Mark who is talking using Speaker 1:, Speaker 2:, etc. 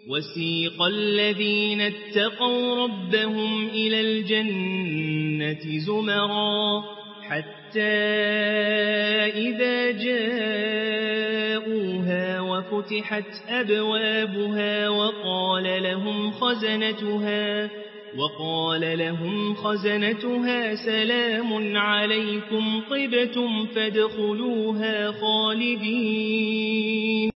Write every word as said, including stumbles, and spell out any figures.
Speaker 1: وسيق الذين اتقوا ربهم إلى الجنة زمرا حتى إذا جاءوها وفتحت أبوابها وقال لهم خزنتها وقال لهم خزنتها سلام عليكم طبتم فادخلوها خالدين